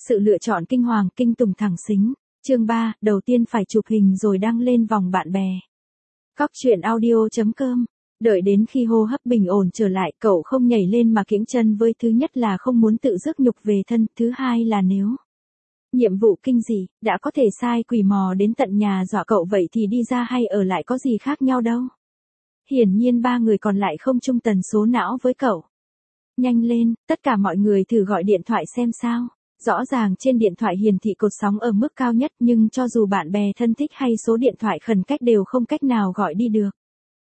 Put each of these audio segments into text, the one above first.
Sự lựa chọn kinh hoàng kinh tủng thẳng xính. Chương 3, đầu tiên phải chụp hình rồi đăng lên vòng bạn bè. Cóc truyện audio.com. Đợi đến khi hô hấp bình ổn trở lại, cậu không nhảy lên mà kiễng chân với thứ nhất là không muốn tự rước nhục về thân, thứ hai là nếu nhiệm vụ kinh dị, đã có thể sai quỷ mò đến tận nhà dọa cậu vậy thì đi ra hay ở lại có gì khác nhau đâu. Hiển nhiên ba người còn lại không chung tần số não với cậu. Nhanh lên, tất cả mọi người thử gọi điện thoại xem sao. Rõ ràng trên điện thoại hiển thị cột sóng ở mức cao nhất nhưng cho dù bạn bè thân thích hay số điện thoại khẩn cách đều không cách nào gọi đi được.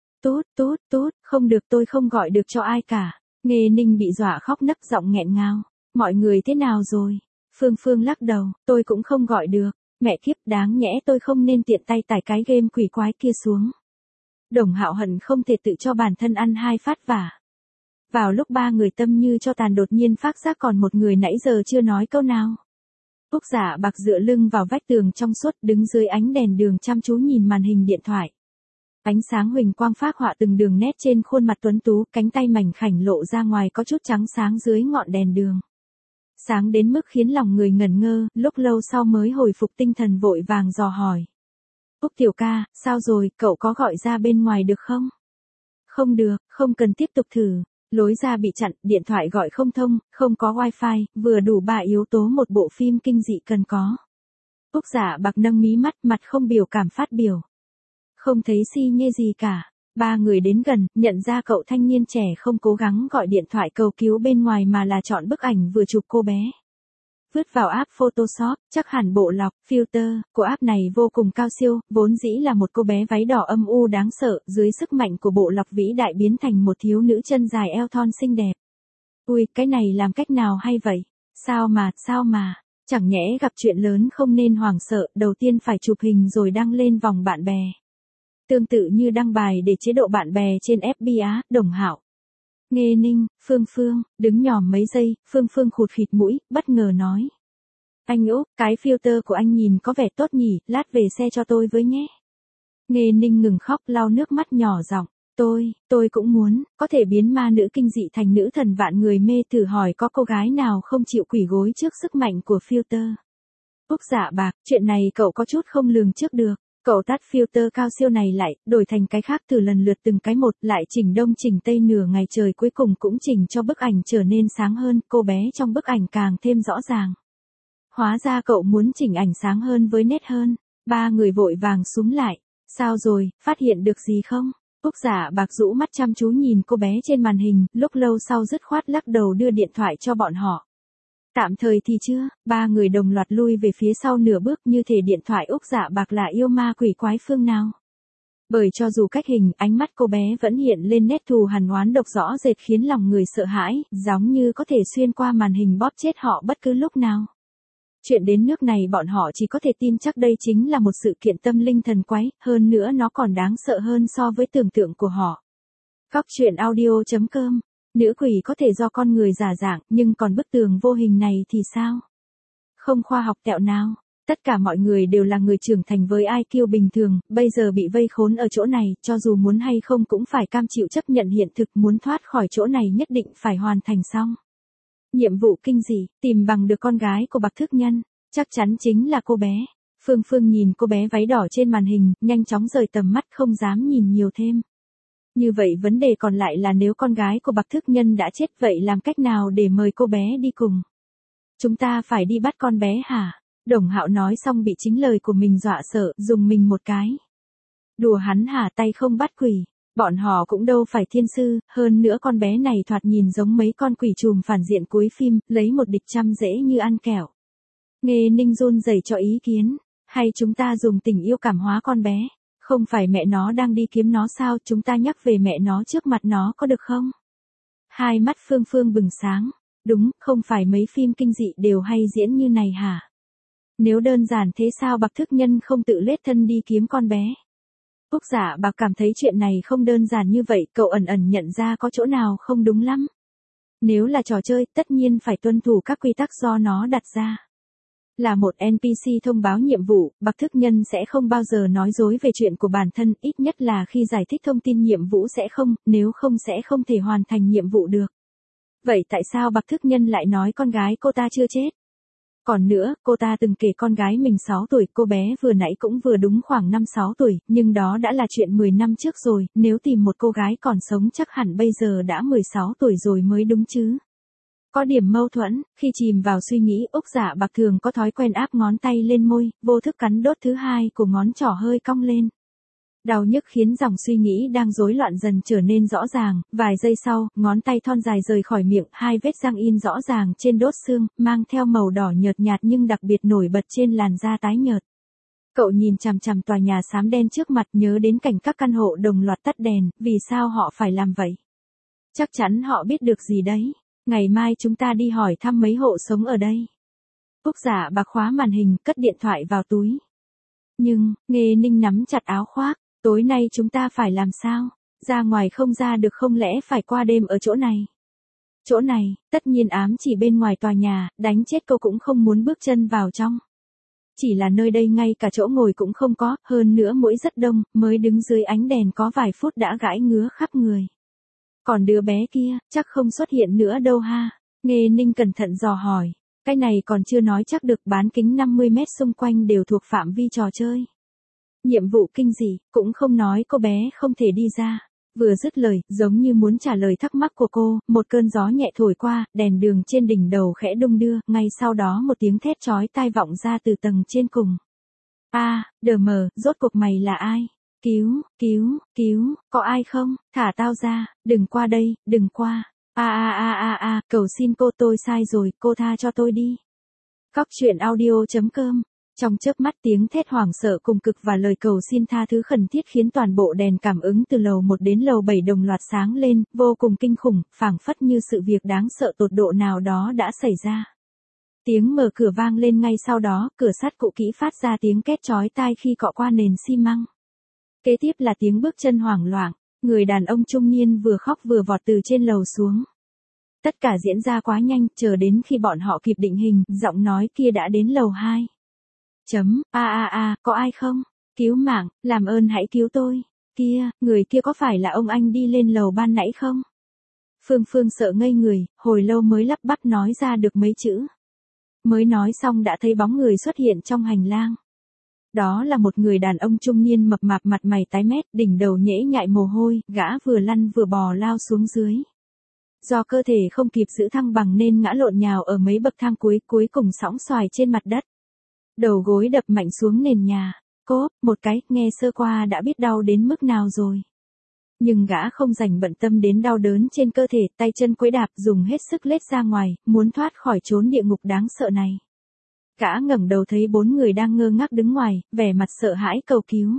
Tút, không được, tôi không gọi được cho ai cả. Nghê Ninh bị dọa khóc nấc giọng nghẹn ngào. Mọi người thế nào rồi? Phương lắc đầu, tôi cũng không gọi được. Mẹ kiếp, đáng nhẽ tôi không nên tiện tay tải cái game quỷ quái kia xuống. Đồng Hạo hận không thể tự cho bản thân ăn hai phát vả. Vào lúc ba người tâm như cho tàn đột nhiên phát giác còn một người nãy giờ chưa nói câu nào. Úc Dạ Bạc dựa lưng vào vách tường trong suốt đứng dưới ánh đèn đường chăm chú nhìn màn hình điện thoại. Ánh sáng huỳnh quang phác họa từng đường nét trên khuôn mặt tuấn tú, cánh tay mảnh khảnh lộ ra ngoài có chút trắng sáng dưới ngọn đèn đường. Sáng đến mức khiến lòng người ngẩn ngơ, lúc lâu sau mới hồi phục tinh thần vội vàng dò hỏi. Úc tiểu ca, sao rồi, cậu có gọi ra bên ngoài được không? Không được, không cần tiếp tục thử. Lối ra bị chặn, điện thoại gọi không thông, không có wifi, vừa đủ 3 yếu tố một bộ phim kinh dị cần có. Úc Dạ Bạc nâng mí mắt, mặt không biểu cảm phát biểu. Không thấy si nhê gì cả. Ba người đến gần, nhận ra cậu thanh niên trẻ không cố gắng gọi điện thoại cầu cứu bên ngoài mà là chọn bức ảnh vừa chụp cô bé. Vứt vào app Photoshop, chắc hẳn bộ lọc, filter của app này vô cùng cao siêu, vốn dĩ là một cô bé váy đỏ âm u đáng sợ, dưới sức mạnh của bộ lọc vĩ đại biến thành một thiếu nữ chân dài eo thon xinh đẹp. Ui, cái này làm cách nào hay vậy? Sao mà, chẳng nhẽ gặp chuyện lớn không nên hoảng sợ, đầu tiên phải chụp hình rồi đăng lên vòng bạn bè. Tương tự như đăng bài để chế độ bạn bè trên FB Đồng Hạo. Nghê Ninh, Phương, đứng nhòm mấy giây, Phương khụt khịt mũi, bất ngờ nói. Anh Úc, cái filter của anh nhìn có vẻ tốt nhỉ, lát về xe cho tôi với nhé. Nghê Ninh ngừng khóc lau nước mắt nhỏ giọng. Tôi cũng muốn, có thể biến ma nữ kinh dị thành nữ thần vạn người mê, thử hỏi có cô gái nào không chịu quỳ gối trước sức mạnh của filter. Úc Dạ Bạc, chuyện này cậu có chút không lường trước được. Cậu tắt filter cao siêu này lại, đổi thành cái khác từ lần lượt từng cái một, lại chỉnh đông chỉnh tây nửa ngày trời cuối cùng cũng chỉnh cho bức ảnh trở nên sáng hơn, cô bé trong bức ảnh càng thêm rõ ràng. Hóa ra cậu muốn chỉnh ảnh sáng hơn với nét hơn. Ba người vội vàng súm lại. Sao rồi, phát hiện được gì không? Úc Dạ Bạc rũ mắt chăm chú nhìn cô bé trên màn hình, lúc lâu sau dứt khoát lắc đầu đưa điện thoại cho bọn họ. Tạm thời thì chưa, ba người đồng loạt lui về phía sau nửa bước như thể điện thoại Úc Dạ Bạc là yêu ma quỷ quái phương nào. Bởi cho dù cách hình, ánh mắt cô bé vẫn hiện lên nét thù hằn oán độc rõ rệt khiến lòng người sợ hãi, giống như có thể xuyên qua màn hình bóp chết họ bất cứ lúc nào. Chuyện đến nước này bọn họ chỉ có thể tin chắc đây chính là một sự kiện tâm linh thần quái, hơn nữa nó còn đáng sợ hơn so với tưởng tượng của họ. Cóc truyện audio.com. Nữ quỷ có thể do con người giả dạng, nhưng còn bức tường vô hình này thì sao? Không khoa học tẹo nào. Tất cả mọi người đều là người trưởng thành với IQ bình thường, bây giờ bị vây khốn ở chỗ này, cho dù muốn hay không cũng phải cam chịu chấp nhận hiện thực, muốn thoát khỏi chỗ này nhất định phải hoàn thành xong. Nhiệm vụ kinh dị, tìm bằng được con gái của Bạc Thức Nhân, chắc chắn chính là cô bé. Phương nhìn cô bé váy đỏ trên màn hình, nhanh chóng rời tầm mắt không dám nhìn nhiều thêm. Như vậy vấn đề còn lại là nếu con gái của Bạc Thức Nhân đã chết vậy làm cách nào để mời cô bé đi cùng? Chúng ta phải đi bắt con bé hả? Đồng Hạo nói xong bị chính lời của mình dọa sợ, dùng mình một cái. Đùa hắn hả, tay không bắt quỷ. Bọn họ cũng đâu phải thiên sư, hơn nữa con bé này thoạt nhìn giống mấy con quỷ trùm phản diện cuối phim, lấy một địch trăm dễ như ăn kẹo. Nghê Ninh run rẩy cho ý kiến, hay chúng ta dùng tình yêu cảm hóa con bé? Không phải mẹ nó đang đi kiếm nó sao, chúng ta nhắc về mẹ nó trước mặt nó có được không? Hai mắt Phương bừng sáng, đúng, không phải mấy phim kinh dị đều hay diễn như này hả? Nếu đơn giản thế sao Bạc Thức Nhân không tự lết thân đi kiếm con bé? Úc Dạ Bạc cảm thấy chuyện này không đơn giản như vậy, cậu ẩn nhận ra có chỗ nào không đúng lắm. Nếu là trò chơi, tất nhiên phải tuân thủ các quy tắc do nó đặt ra. Là một NPC thông báo nhiệm vụ, Bạc Thức Nhân sẽ không bao giờ nói dối về chuyện của bản thân, ít nhất là khi giải thích thông tin nhiệm vụ sẽ không, nếu không sẽ không thể hoàn thành nhiệm vụ được. Vậy tại sao Bạc Thức Nhân lại nói con gái cô ta chưa chết? Còn nữa, cô ta từng kể con gái mình 6 tuổi, cô bé vừa nãy cũng vừa đúng khoảng 5-6 tuổi, nhưng đó đã là chuyện 10 năm trước rồi, nếu tìm một cô gái còn sống chắc hẳn bây giờ đã 16 tuổi rồi mới đúng chứ. Có điểm mâu thuẫn, khi chìm vào suy nghĩ, Úc Dạ Bạc thường có thói quen áp ngón tay lên môi, vô thức cắn đốt thứ hai của ngón trỏ hơi cong lên. Đau nhức khiến dòng suy nghĩ đang rối loạn dần trở nên rõ ràng, vài giây sau, ngón tay thon dài rời khỏi miệng, hai vết răng in rõ ràng trên đốt xương, mang theo màu đỏ nhợt nhạt nhưng đặc biệt nổi bật trên làn da tái nhợt. Cậu nhìn chằm chằm tòa nhà xám đen trước mặt, nhớ đến cảnh các căn hộ đồng loạt tắt đèn, vì sao họ phải làm vậy? Chắc chắn họ biết được gì đấy. Ngày mai chúng ta đi hỏi thăm mấy hộ sống ở đây. Úc Dạ Bạc khóa màn hình, cất điện thoại vào túi. Nhưng, Nghê Ninh nắm chặt áo khoác. Tối nay chúng ta phải làm sao? Ra ngoài không ra được, không lẽ phải qua đêm ở chỗ này? Chỗ này, tất nhiên ám chỉ bên ngoài tòa nhà, đánh chết cô cũng không muốn bước chân vào trong. Chỉ là nơi đây ngay cả chỗ ngồi cũng không có, hơn nữa mũi rất đông, mới đứng dưới ánh đèn có vài phút đã gãi ngứa khắp người. Còn đứa bé kia, chắc không xuất hiện nữa đâu ha? Nghê Ninh cẩn thận dò hỏi. Cái này còn chưa nói chắc được, bán kính 50 mét xung quanh đều thuộc phạm vi trò chơi. Nhiệm vụ kinh dị, cũng không nói cô bé không thể đi ra. Vừa dứt lời, giống như muốn trả lời thắc mắc của cô, một cơn gió nhẹ thổi qua, đèn đường trên đỉnh đầu khẽ đung đưa, ngay sau đó một tiếng thét chói tai vọng ra từ tầng trên cùng. Đờ mờ, rốt cuộc mày là ai? Cứu, có ai không? Thả tao ra, đừng qua đây, đừng qua. Cầu xin cô, tôi sai rồi, cô tha cho tôi đi. Cóc truyện audio.com. Trong chớp mắt tiếng thét hoảng sợ cùng cực và lời cầu xin tha thứ khẩn thiết khiến toàn bộ đèn cảm ứng từ lầu 1 đến lầu 7 đồng loạt sáng lên, vô cùng kinh khủng, phảng phất như sự việc đáng sợ tột độ nào đó đã xảy ra. Tiếng mở cửa vang lên ngay sau đó, cửa sắt cũ kỹ phát ra tiếng két chói tai khi cọ qua nền xi măng. Kế tiếp là tiếng bước chân hoảng loạn, người đàn ông trung niên vừa khóc vừa vọt từ trên lầu xuống. Tất cả diễn ra quá nhanh, chờ đến khi bọn họ kịp định hình, giọng nói kia đã đến lầu 2. Có ai không? Cứu mạng, làm ơn hãy cứu tôi. Kia, người kia có phải là ông anh đi lên lầu ban nãy không? Phương sợ ngây người, hồi lâu mới lắp bắp nói ra được mấy chữ. Mới nói xong đã thấy bóng người xuất hiện trong hành lang. Đó là một người đàn ông trung niên mập mạp, mặt mày tái mét, đỉnh đầu nhễ nhại mồ hôi, gã vừa lăn vừa bò lao xuống dưới. Do cơ thể không kịp giữ thăng bằng nên ngã lộn nhào ở mấy bậc thang cuối cùng sõng xoài trên mặt đất. Đầu gối đập mạnh xuống nền nhà, cốp, một cái, nghe sơ qua đã biết đau đến mức nào rồi. Nhưng gã không dành bận tâm đến đau đớn trên cơ thể, tay chân quẫy đạp dùng hết sức lết ra ngoài, muốn thoát khỏi chốn địa ngục đáng sợ này. Gã ngẩng đầu thấy 4 người đang ngơ ngác đứng ngoài, vẻ mặt sợ hãi cầu cứu.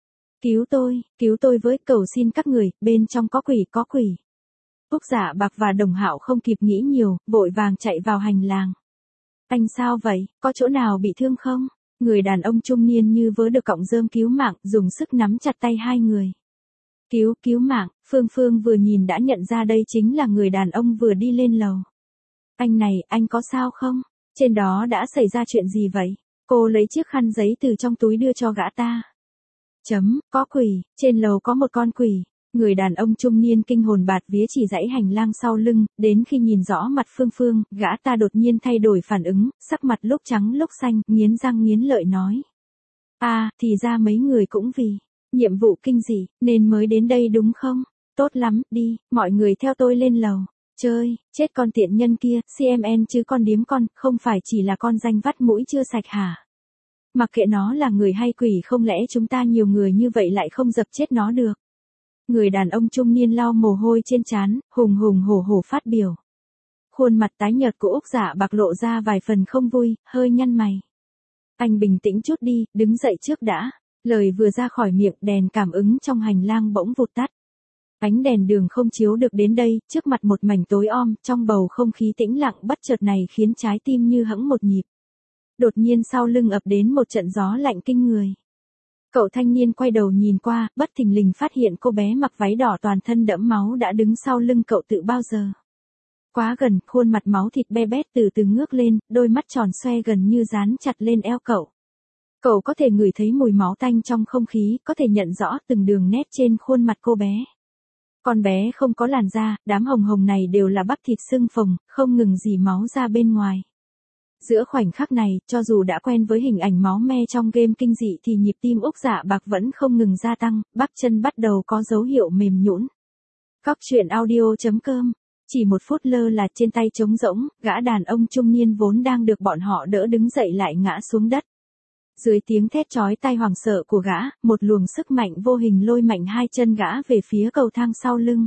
Cứu tôi với, cầu xin các người, bên trong có quỷ. Úc Dạ Bạc và Đồng Hạo không kịp nghĩ nhiều, vội vàng chạy vào hành lang. Anh sao vậy, có chỗ nào bị thương không? Người đàn ông trung niên như vớ được cọng rơm cứu mạng, dùng sức nắm chặt tay hai người. Cứu mạng, Phương vừa nhìn đã nhận ra đây chính là người đàn ông vừa đi lên lầu. Anh này, anh có sao không? Trên đó đã xảy ra chuyện gì vậy? Cô lấy chiếc khăn giấy từ trong túi đưa cho gã ta. Có quỷ, trên lầu có một con quỷ. Người đàn ông trung niên kinh hồn bạt vía chỉ dãy hành lang sau lưng, đến khi nhìn rõ mặt Phương, gã ta đột nhiên thay đổi phản ứng, sắc mặt lúc trắng lúc xanh, nghiến răng nghiến lợi nói. Thì ra mấy người cũng vì nhiệm vụ kinh dị, nên mới đến đây đúng không? Tốt lắm, đi, mọi người theo tôi lên lầu. Chơi, chết con tiện nhân kia, CMN chứ con điếm con, không phải chỉ là con danh vắt mũi chưa sạch hả? Mặc kệ nó là người hay quỷ, không lẽ chúng ta nhiều người như vậy lại không dập chết nó được? Người đàn ông trung niên lau mồ hôi trên trán, hùng hổ phát biểu. Khuôn mặt tái nhợt của Úc Dạ Bạc lộ ra vài phần không vui, hơi nhăn mày. Anh bình tĩnh chút đi, đứng dậy trước đã. Lời vừa ra khỏi miệng, đèn cảm ứng trong hành lang bỗng vụt tắt. Ánh đèn đường không chiếu được đến đây, trước mặt một mảnh tối om, trong bầu không khí tĩnh lặng bất chợt này khiến trái tim như hẫng một nhịp. Đột nhiên sau lưng ập đến một trận gió lạnh kinh người. Cậu thanh niên quay đầu nhìn qua, bất thình lình phát hiện cô bé mặc váy đỏ toàn thân đẫm máu đã đứng sau lưng cậu từ bao giờ. Quá gần, khuôn mặt máu thịt be bét từ từ ngước lên, đôi mắt tròn xoe gần như dán chặt lên eo cậu. Cậu có thể ngửi thấy mùi máu tanh trong không khí, có thể nhận rõ từng đường nét trên khuôn mặt cô bé. Con bé không có làn da, đám hồng hồng này đều là bắp thịt sưng phồng, không ngừng rỉ máu ra bên ngoài. Giữa khoảnh khắc này, cho dù đã quen với hình ảnh máu me trong game kinh dị thì nhịp tim Úc Dạ Bạc vẫn không ngừng gia tăng, bắp chân bắt đầu có dấu hiệu mềm nhũn. Cóc truyện audio.com. Chỉ một phút lơ là trên tay trống rỗng, gã đàn ông trung niên vốn đang được bọn họ đỡ đứng dậy lại ngã xuống đất. Dưới tiếng thét chói tai hoảng sợ của gã, một luồng sức mạnh vô hình lôi mạnh hai chân gã về phía cầu thang sau lưng.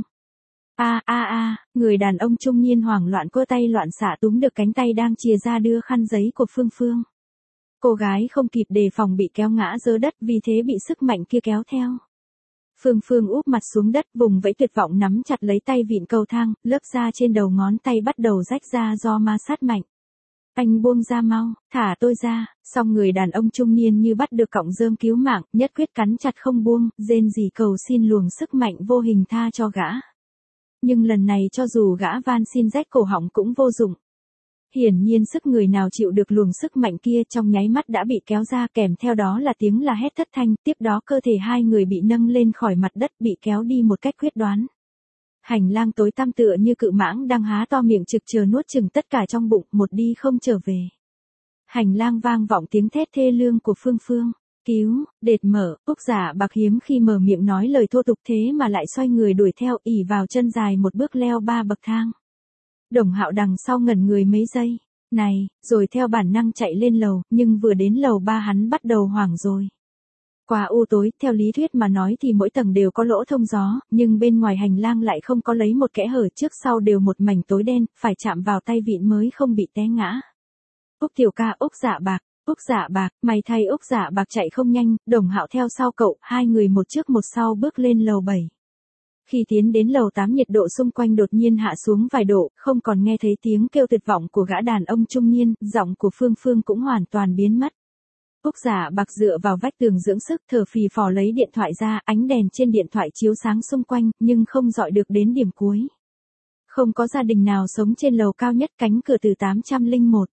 Người đàn ông trung niên hoảng loạn quơ tay loạn xạ túm được cánh tay đang chìa ra đưa khăn giấy của Phương Phương. Cô gái không kịp đề phòng bị kéo ngã rơi đất vì thế bị sức mạnh kia kéo theo. Phương Phương úp mặt xuống đất vùng vẫy tuyệt vọng nắm chặt lấy tay vịn cầu thang, lớp da trên đầu ngón tay bắt đầu rách ra do ma sát mạnh. Anh buông ra mau, thả tôi ra, xong người đàn ông trung niên như bắt được cọng rơm cứu mạng, nhất quyết cắn chặt không buông, rên rỉ cầu xin luồng sức mạnh vô hình tha cho gã. Nhưng lần này cho dù gã van xin rách cổ họng cũng vô dụng. Hiển nhiên sức người nào chịu được luồng sức mạnh kia trong nháy mắt đã bị kéo ra kèm theo đó là tiếng la hét thất thanh, tiếp đó cơ thể hai người bị nâng lên khỏi mặt đất bị kéo đi một cách quyết đoán. Hành lang tối tăm tựa như cự mãng đang há to miệng trực chờ nuốt chửng tất cả trong bụng, một đi không trở về. Hành lang vang vọng tiếng thét thê lương của Phương Phương. Cứu, đệt mở, Úc Dạ Bạc hiếm khi mở miệng nói lời thô tục thế mà lại xoay người đuổi theo ỉ vào chân dài một bước leo 3 bậc thang. Đồng Hạo đằng sau ngẩn người mấy giây, này, rồi theo bản năng chạy lên lầu, nhưng vừa đến lầu 3 hắn bắt đầu hoảng rồi. Quá u tối, theo lý thuyết mà nói thì mỗi tầng đều có lỗ thông gió, nhưng bên ngoài hành lang lại không có lấy một kẽ hở, trước sau đều một mảnh tối đen, phải chạm vào tay vịn mới không bị té ngã. Úc tiểu ca, Úc Dạ Bạc. Úc Dạ Bạc, mày thay Úc Dạ Bạc chạy không nhanh, Đồng Hạo theo sau cậu, hai người một trước một sau bước lên lầu 7. Khi tiến đến lầu 8 nhiệt độ xung quanh đột nhiên hạ xuống vài độ, không còn nghe thấy tiếng kêu tuyệt vọng của gã đàn ông trung niên, giọng của Phương Phương cũng hoàn toàn biến mất. Úc Dạ Bạc dựa vào vách tường dưỡng sức thở phì phò lấy điện thoại ra, ánh đèn trên điện thoại chiếu sáng xung quanh, nhưng không dọi được đến điểm cuối. Không có gia đình nào sống trên lầu cao nhất, cánh cửa từ 801.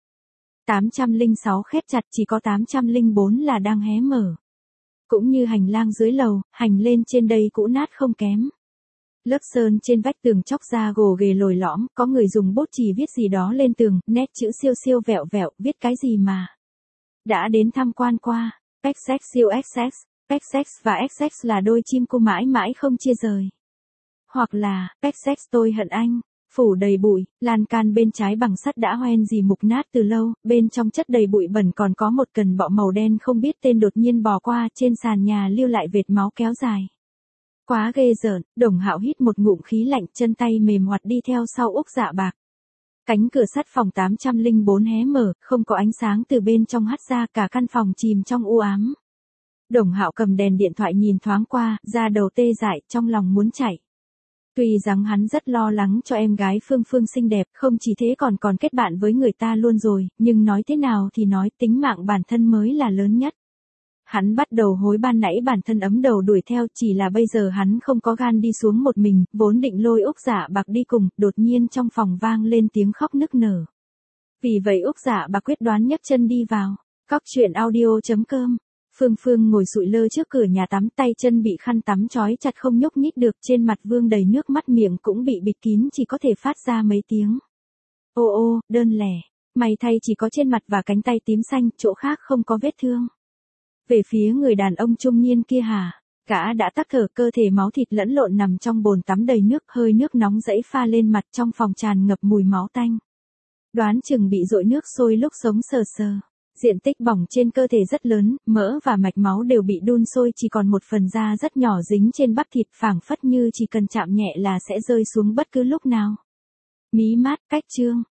806 khép chặt, chỉ có 804 là đang hé mở. Cũng như hành lang dưới lầu, hành lên trên đây cũ nát không kém. Lớp sơn trên vách tường chóc ra gồ ghề lồi lõm, có người dùng bút chì viết gì đó lên tường, nét chữ siêu siêu vẹo vẹo, viết cái gì mà. Đã đến tham quan qua, XX siêu XX, XX và XX là đôi chim cô mãi mãi không chia rời. Hoặc là, XX tôi hận anh. Phủ đầy bụi, lan can bên trái bằng sắt đã hoen rỉ mục nát từ lâu, bên trong chất đầy bụi bẩn còn có một cần bọ màu đen không biết tên đột nhiên bò qua trên sàn nhà lưu lại vệt máu kéo dài. Quá ghê rợn, Đồng Hạo hít một ngụm khí lạnh, chân tay mềm hoạt đi theo sau Úc Dạ Bạc. Cánh cửa sắt phòng 804 hé mở, không có ánh sáng từ bên trong hắt ra, cả căn phòng chìm trong u ám. Đồng Hạo cầm đèn điện thoại nhìn thoáng qua, da đầu tê dại, trong lòng muốn chạy. Tuy rằng hắn rất lo lắng cho em gái Phương Phương xinh đẹp, không chỉ thế còn kết bạn với người ta luôn rồi, nhưng nói thế nào thì nói, tính mạng bản thân mới là lớn nhất. Hắn bắt đầu hối ban nãy bản thân ấm đầu đuổi theo, chỉ là bây giờ hắn không có gan đi xuống một mình, vốn định lôi Úc Dạ Bạc đi cùng, đột nhiên trong phòng vang lên tiếng khóc nức nở. Vì vậy Úc Dạ Bạc quyết đoán nhấc chân đi vào. Cóc truyện audio.com. Phương Phương ngồi sụi lơ trước cửa nhà tắm, tay chân bị khăn tắm trói chặt không nhúc nhích được, trên mặt vương đầy nước mắt, miệng cũng bị bịt kín, chỉ có thể phát ra mấy tiếng. Ô ô, đơn lẻ, may thay chỉ có trên mặt và cánh tay tím xanh, chỗ khác không có vết thương. Về phía người đàn ông trung niên kia hả? Gã đã tắc thở, cơ thể máu thịt lẫn lộn nằm trong bồn tắm đầy nước, hơi nước nóng rẫy pha lên mặt, trong phòng tràn ngập mùi máu tanh. Đoán chừng bị dội nước sôi lúc sống sờ sờ. Diện tích bỏng trên cơ thể rất lớn, mỡ và mạch máu đều bị đun sôi, chỉ còn một phần da rất nhỏ dính trên bắp thịt, phảng phất như chỉ cần chạm nhẹ là sẽ rơi xuống bất cứ lúc nào. Mí mát, cách chương.